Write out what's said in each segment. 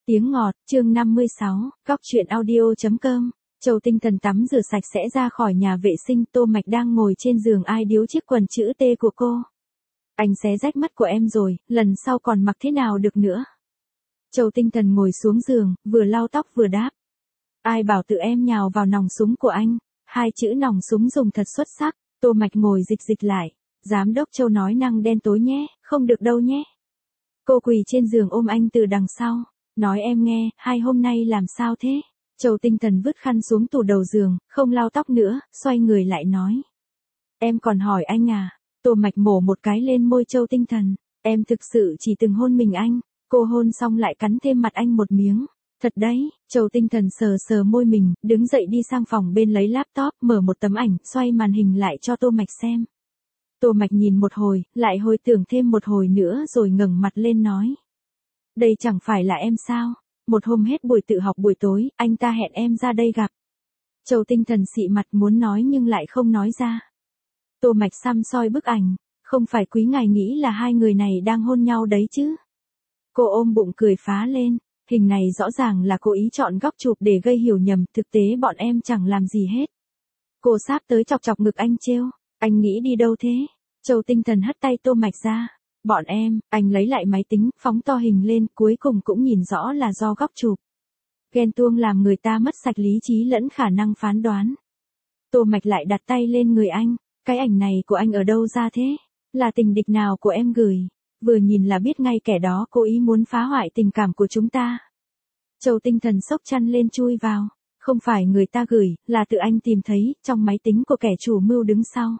Tiếng ngọt, chương 56, góc truyện audio.com. Châu Tinh Thần tắm rửa sạch sẽ ra khỏi nhà vệ sinh, Tô Mạch đang ngồi trên giường ai điếu chiếc quần chữ T của cô. Anh xé rách mắt của em rồi, lần sau còn mặc thế nào được nữa. Châu Tinh Thần ngồi xuống giường, vừa lau tóc vừa đáp. Ai bảo tự em nhào vào nòng súng của anh, hai chữ nòng súng dùng thật xuất sắc. Tô Mạch ngồi dịch lại. Giám đốc Châu nói năng đen tối nhé, không được đâu nhé. Cô quỳ trên giường ôm anh từ đằng sau. Nói em nghe, hai hôm nay làm sao thế? Châu Tinh Thần vứt khăn xuống tủ đầu giường, không lau tóc nữa, xoay người lại nói. Em còn hỏi anh à? Tô Mạch mổ một cái lên môi Châu Tinh Thần. Em thực sự chỉ từng hôn mình anh. Cô hôn xong lại cắn thêm mặt anh một miếng. Thật đấy, Châu Tinh Thần sờ môi mình, đứng dậy đi sang phòng bên lấy laptop, mở một tấm ảnh, xoay màn hình lại cho Tô Mạch xem. Tô Mạch nhìn một hồi, lại hồi tưởng thêm một hồi nữa rồi ngẩng mặt lên nói. Đây chẳng phải là em sao? Một hôm hết buổi tự học buổi tối, anh ta hẹn em ra đây gặp. Châu Tinh Thần xị mặt muốn nói nhưng lại không nói ra. Tô Mạch xăm soi bức ảnh, không phải quý ngài nghĩ là hai người này đang hôn nhau đấy chứ? Cô ôm bụng cười phá lên, hình này rõ ràng là cố ý chọn góc chụp để gây hiểu nhầm, thực tế bọn em chẳng làm gì hết. Cô sáp tới chọc ngực anh trêu, anh nghĩ đi đâu thế? Châu Tinh Thần hất tay Tô Mạch ra. Bọn em, anh lấy lại máy tính, phóng to hình lên, cuối cùng cũng nhìn rõ là do góc chụp. Ghen tuông làm người ta mất sạch lý trí lẫn khả năng phán đoán. Tô Mạch lại đặt tay lên người anh, cái ảnh này của anh ở đâu ra thế? Là tình địch nào của em gửi? Vừa nhìn là biết ngay kẻ đó cố ý muốn phá hoại tình cảm của chúng ta. Châu Tinh Thần xốc chăn lên chui vào, không phải người ta gửi, là tự anh tìm thấy, trong máy tính của kẻ chủ mưu đứng sau.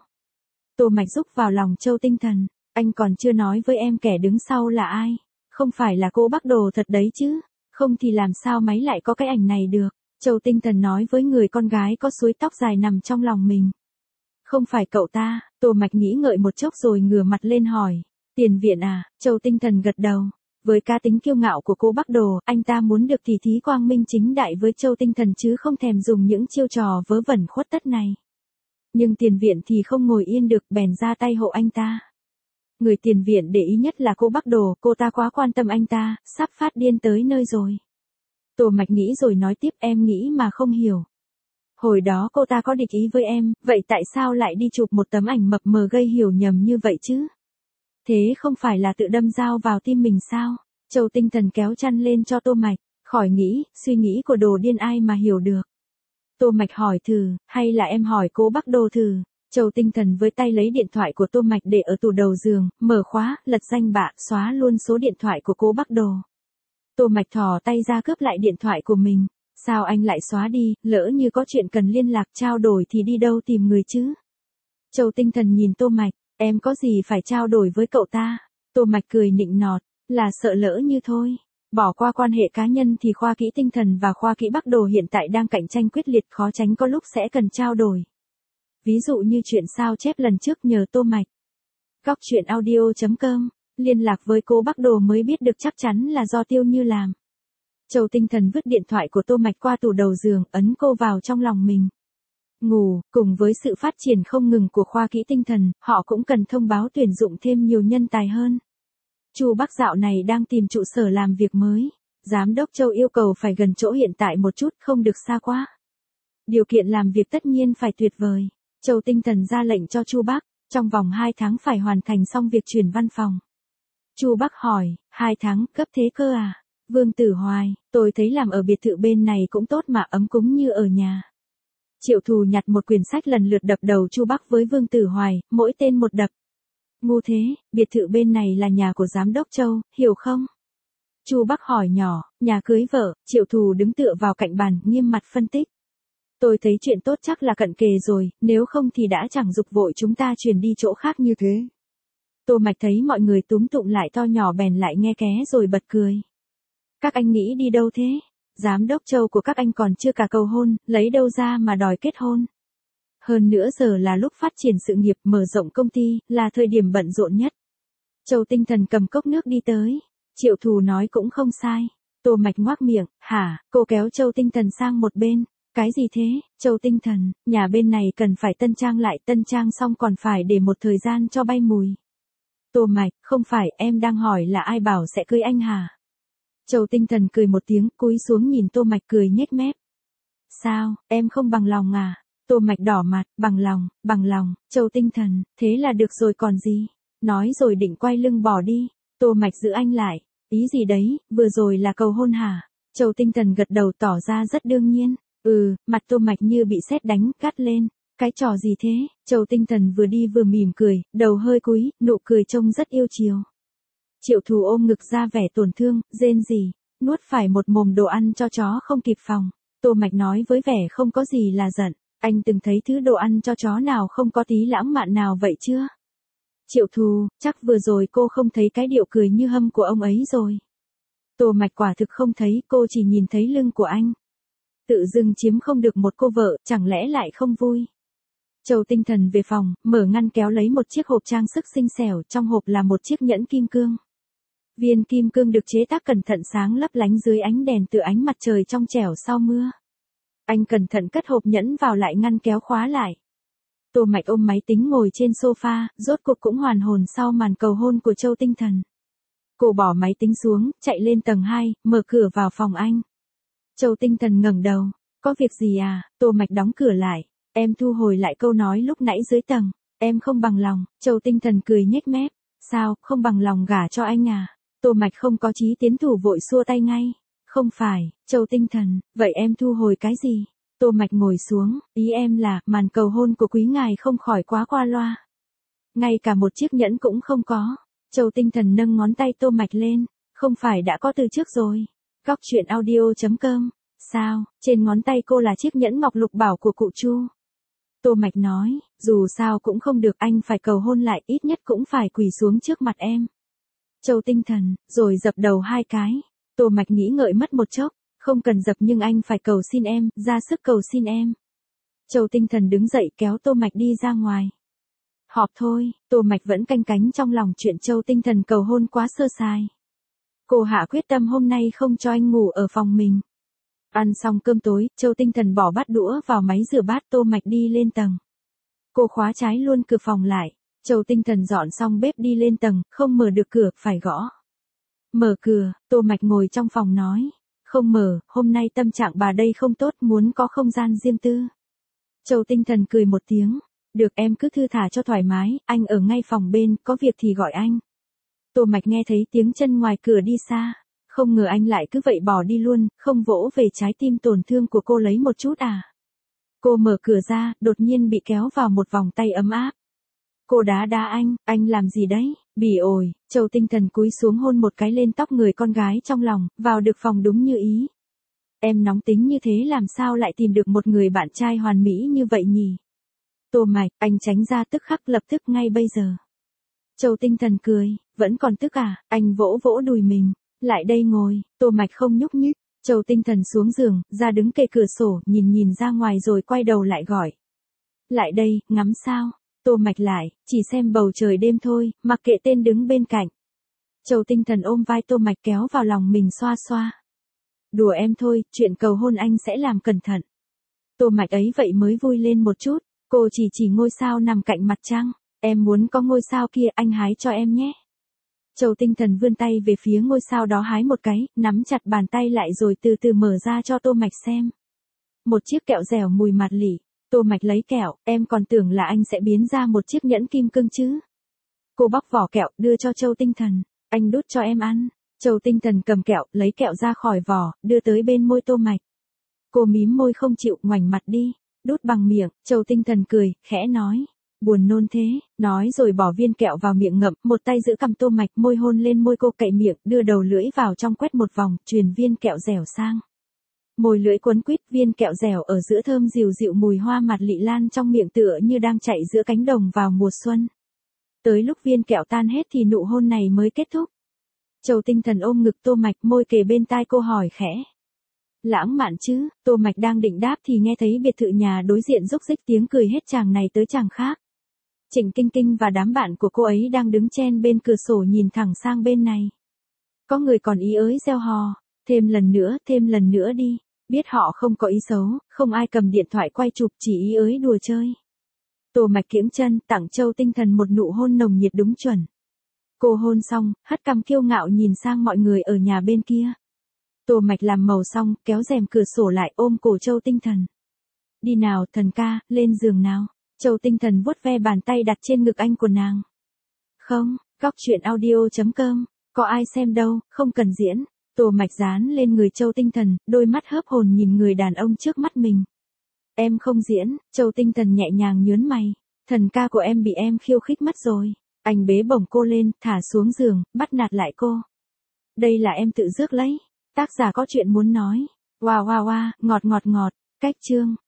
Tô Mạch rúc vào lòng Châu Tinh Thần. Anh còn chưa nói với em kẻ đứng sau là ai? Không phải là cô Bắc Đồ thật đấy chứ? Không thì làm sao máy lại có cái ảnh này được? Châu Tinh Thần nói với người con gái có suối tóc dài nằm trong lòng mình. Không phải cậu ta. Tô Mạch nghĩ ngợi một chốc rồi ngửa mặt lên hỏi. Tiền viện à? Châu Tinh Thần gật đầu. Với cá tính kiêu ngạo của cô Bắc Đồ, anh ta muốn được tỉ thí quang minh chính đại với Châu Tinh Thần chứ không thèm dùng những chiêu trò vớ vẩn khuất tất này. Nhưng tiền viện thì không ngồi yên được, bèn ra tay hộ anh ta. Người tiền viện để ý nhất là cô Bắc Đồ, cô ta quá quan tâm anh ta, sắp phát điên tới nơi rồi. Tô Mạch nghĩ rồi nói tiếp, em nghĩ mà không hiểu. Hồi đó cô ta có địch ý với em, vậy tại sao lại đi chụp một tấm ảnh mập mờ gây hiểu nhầm như vậy chứ? Thế không phải là tự đâm dao vào tim mình sao? Châu Tinh Thần kéo chăn lên cho Tô Mạch, khỏi nghĩ, suy nghĩ của đồ điên ai mà hiểu được. Tô Mạch hỏi thử, hay là em hỏi cô Bắc Đồ thử? Châu Tinh Thần với tay lấy điện thoại của Tô Mạch để ở tủ đầu giường, mở khóa, lật danh bạ, xóa luôn số điện thoại của cô Bắc Đồ. Tô Mạch thò tay ra cướp lại điện thoại của mình. Sao anh lại xóa đi, lỡ như có chuyện cần liên lạc trao đổi thì đi đâu tìm người chứ? Châu Tinh Thần nhìn Tô Mạch, em có gì phải trao đổi với cậu ta? Tô Mạch cười nịnh nọt, là sợ lỡ như thôi. Bỏ qua quan hệ cá nhân thì khoa kỹ tinh thần và khoa kỹ Bắc Đồ hiện tại đang cạnh tranh quyết liệt, khó tránh có lúc sẽ cần trao đổi. Ví dụ như chuyện sao chép lần trước nhờ Tô Mạch. Góc truyện audio.com, liên lạc với cô Bắc Đồ mới biết được chắc chắn là do Tiêu Như làm. Châu Tinh Thần vứt điện thoại của Tô Mạch qua tủ đầu giường, ấn cô vào trong lòng mình. Ngủ, cùng với sự phát triển không ngừng của khoa kỹ tinh thần, họ cũng cần thông báo tuyển dụng thêm nhiều nhân tài hơn. Chu Bắc dạo này đang tìm trụ sở làm việc mới. Giám đốc Châu yêu cầu phải gần chỗ hiện tại một chút, không được xa quá. Điều kiện làm việc tất nhiên phải tuyệt vời. Châu Tinh Thần ra lệnh cho Chu Bắc, trong vòng 2 tháng phải hoàn thành xong việc chuyển văn phòng. Chu Bắc hỏi, 2 tháng, cấp thế cơ à? Vương Tử Hoài, tôi thấy làm ở biệt thự bên này cũng tốt mà, ấm cúng như ở nhà. Triệu Thù nhặt một quyển sách lần lượt đập đầu Chu Bắc với Vương Tử Hoài, mỗi tên một đập. Ngu thế, biệt thự bên này là nhà của giám đốc Châu, hiểu không? Chu Bắc hỏi nhỏ, nhà cưới vợ. Triệu Thù đứng tựa vào cạnh bàn, nghiêm mặt phân tích. Tôi thấy chuyện tốt chắc là cận kề rồi, nếu không thì đã chẳng dục vội chúng ta chuyển đi chỗ khác như thế. Tô Mạch thấy mọi người túm tụng lại to nhỏ bèn lại nghe ké rồi bật cười. Các anh nghĩ đi đâu thế? Giám đốc Châu của các anh còn chưa cả cầu hôn, lấy đâu ra mà đòi kết hôn? Hơn nữa giờ là lúc phát triển sự nghiệp, mở rộng công ty, là thời điểm bận rộn nhất. Châu Tinh Thần cầm cốc nước đi tới. Triệu Thù nói cũng không sai. Tô Mạch ngoác miệng, hả? Cô kéo Châu Tinh Thần sang một bên. Cái gì thế? Châu Tinh Thần, nhà bên này cần phải tân trang lại, tân trang xong còn phải để một thời gian cho bay mùi. Tô Mạch, không phải, em đang hỏi là ai bảo sẽ cưới anh hả? Châu Tinh Thần cười một tiếng, cúi xuống nhìn Tô Mạch cười nhếch mép. Sao, em không bằng lòng à? Tô Mạch đỏ mặt, bằng lòng, Châu Tinh Thần, thế là được rồi còn gì? Nói rồi định quay lưng bỏ đi. Tô Mạch giữ anh lại. Ý gì đấy, vừa rồi là cầu hôn hả? Châu Tinh Thần gật đầu tỏ ra rất đương nhiên. Mặt Tô Mạch như bị sét đánh, cắt lên. Cái trò gì thế? Châu Tinh Thần vừa đi vừa mỉm cười, đầu hơi cúi, nụ cười trông rất yêu chiều. Triệu Thù ôm ngực ra vẻ tổn thương, rên rỉ, nuốt phải một mồm đồ ăn cho chó không kịp phòng. Tô Mạch nói với vẻ không có gì là giận, anh từng thấy thứ đồ ăn cho chó nào không có tí lãng mạn nào vậy chưa? Triệu Thù, chắc vừa rồi cô không thấy cái điệu cười như hâm của ông ấy rồi. Tô Mạch quả thực không thấy, cô chỉ nhìn thấy lưng của anh. Tự dưng chiếm không được một cô vợ, chẳng lẽ lại không vui? Châu Tinh Thần về phòng, mở ngăn kéo lấy một chiếc hộp trang sức xinh xẻo, trong hộp là một chiếc nhẫn kim cương. Viên kim cương được chế tác cẩn thận sáng lấp lánh dưới ánh đèn từ ánh mặt trời trong trẻo sau mưa. Anh cẩn thận cất hộp nhẫn vào lại ngăn kéo khóa lại. Tô Mạch ôm máy tính ngồi trên sofa, rốt cuộc cũng hoàn hồn sau màn cầu hôn của Châu Tinh Thần. Cô bỏ máy tính xuống, chạy lên tầng 2, mở cửa vào phòng anh. Châu Tinh Thần ngẩng đầu, có việc gì à? Tô Mạch đóng cửa lại. Em thu hồi lại câu nói lúc nãy dưới tầng. Em không bằng lòng. Châu Tinh Thần cười nhếch mép. Sao, không bằng lòng gả cho anh à? Tô Mạch không có chí tiến thủ vội xua tay ngay. Không phải, Châu Tinh Thần, vậy em thu hồi cái gì? Tô Mạch ngồi xuống, ý em là, màn cầu hôn của quý ngài không khỏi quá qua loa. Ngay cả một chiếc nhẫn cũng không có. Châu Tinh Thần nâng ngón tay Tô Mạch lên, không phải đã có từ trước rồi. Góc truyện audio.com. Sao, trên ngón tay cô là chiếc nhẫn ngọc lục bảo của cụ Chu. Tô Mạch nói, dù sao cũng không được, anh phải cầu hôn lại, ít nhất cũng phải quỳ xuống trước mặt em. Châu Tinh Thần, rồi dập đầu 2 cái. Tô Mạch nghĩ ngợi mất một chốc, không cần dập nhưng anh phải cầu xin em, ra sức cầu xin em. Châu Tinh Thần đứng dậy kéo Tô Mạch đi ra ngoài. Họp thôi, Tô Mạch vẫn canh cánh trong lòng chuyện Châu Tinh Thần cầu hôn quá sơ sài. Cô hạ quyết tâm hôm nay không cho anh ngủ ở phòng mình. Ăn xong cơm tối, Châu Tinh Thần bỏ bát đũa vào máy rửa bát, Tô Mạch đi lên tầng. Cô khóa trái luôn cửa phòng lại. Châu Tinh Thần dọn xong bếp đi lên tầng, không mở được cửa, phải gõ. Mở cửa, Tô Mạch ngồi trong phòng nói. Không mở, hôm nay tâm trạng bà đây không tốt, muốn có không gian riêng tư. Châu Tinh Thần cười một tiếng. Được, em cứ thư thả cho thoải mái, anh ở ngay phòng bên, có việc thì gọi anh. Tô Mạch nghe thấy tiếng chân ngoài cửa đi xa. Không ngờ anh lại cứ vậy bỏ đi luôn, không vỗ về trái tim tổn thương của cô lấy một chút à. Cô mở cửa ra, đột nhiên bị kéo vào một vòng tay ấm áp. Cô đá anh làm gì đấy? Bỉ ổi, Châu Tinh Thần cúi xuống hôn một cái lên tóc người con gái trong lòng, vào được phòng đúng như ý. Em nóng tính như thế làm sao lại tìm được một người bạn trai hoàn mỹ như vậy nhỉ? Tô Mạch, anh tránh ra tức khắc lập tức ngay bây giờ. Châu Tinh Thần cười, vẫn còn tức à? Anh vỗ vỗ đùi mình. Lại đây ngồi, Tô Mạch không nhúc nhích. Châu Tinh Thần xuống giường, ra đứng kề cửa sổ, nhìn ra ngoài rồi quay đầu lại gọi. Lại đây, ngắm sao? Tô Mạch lại, chỉ xem bầu trời đêm thôi, mặc kệ tên đứng bên cạnh. Châu Tinh Thần ôm vai Tô Mạch kéo vào lòng mình xoa xoa. Đùa em thôi, chuyện cầu hôn anh sẽ làm cẩn thận. Tô Mạch ấy vậy mới vui lên một chút, cô chỉ ngôi sao nằm cạnh mặt trăng. Em muốn có ngôi sao kia, anh hái cho em nhé. Châu Tinh Thần vươn tay về phía ngôi sao đó hái một cái, nắm chặt bàn tay lại rồi từ từ mở ra cho Tô Mạch xem. Một chiếc kẹo dẻo mùi mạt lỉ. Tô Mạch lấy kẹo, em còn tưởng là anh sẽ biến ra một chiếc nhẫn kim cương chứ. Cô bóc vỏ kẹo, đưa cho Châu Tinh Thần. Anh đút cho em ăn. Châu Tinh Thần cầm kẹo, lấy kẹo ra khỏi vỏ, đưa tới bên môi Tô Mạch. Cô mím môi không chịu, ngoảnh mặt đi. Đút bằng miệng, Châu Tinh Thần cười, khẽ nói. Buồn nôn thế, nói rồi bỏ viên kẹo vào miệng ngậm, một tay giữ cằm Tô Mạch, môi hôn lên môi cô, cậy miệng, đưa đầu lưỡi vào trong quét một vòng, truyền viên kẹo dẻo sang. Môi lưỡi quấn quýt, viên kẹo dẻo ở giữa thơm dịu dịu, mùi hoa mạt lị lan trong miệng tựa như đang chạy giữa cánh đồng vào mùa xuân. Tới lúc viên kẹo tan hết thì nụ hôn này mới kết thúc. Châu Tinh Thần ôm ngực Tô Mạch, môi kề bên tai cô hỏi khẽ. Lãng mạn chứ? Tô Mạch đang định đáp thì nghe thấy biệt thự nhà đối diện rúc rích tiếng cười hết chàng này tới chàng khác. Trịnh Kinh Kinh và đám bạn của cô ấy đang đứng chen bên cửa sổ nhìn thẳng sang bên này. Có người còn ý ới reo hò, thêm lần nữa đi. Biết họ không có ý xấu, không ai cầm điện thoại quay chụp, chỉ ý ới đùa chơi. Tô Mạch kiễng chân, tặng Châu Tinh Thần một nụ hôn nồng nhiệt đúng chuẩn. Cô hôn xong, hất cằm kiêu ngạo nhìn sang mọi người ở nhà bên kia. Tô Mạch làm màu xong, kéo rèm cửa sổ lại ôm cổ Châu Tinh Thần. Đi nào, thần ca, lên giường nào. Châu Tinh Thần vuốt ve bàn tay đặt trên ngực anh của nàng. Không, Cóc Truyện Audio.com, có ai xem đâu, không cần diễn. Tô Mạch dán lên người Châu Tinh Thần, đôi mắt hớp hồn nhìn người đàn ông trước mắt mình. Em không diễn, Châu Tinh Thần nhẹ nhàng nhớn mày. Thần ca của em bị em khiêu khích mất rồi. Anh bế bổng cô lên, thả xuống giường, bắt nạt lại cô. Đây là em tự rước lấy. Tác giả có chuyện muốn nói. Wow wow wow, ngọt ngọt ngọt. Cách chương.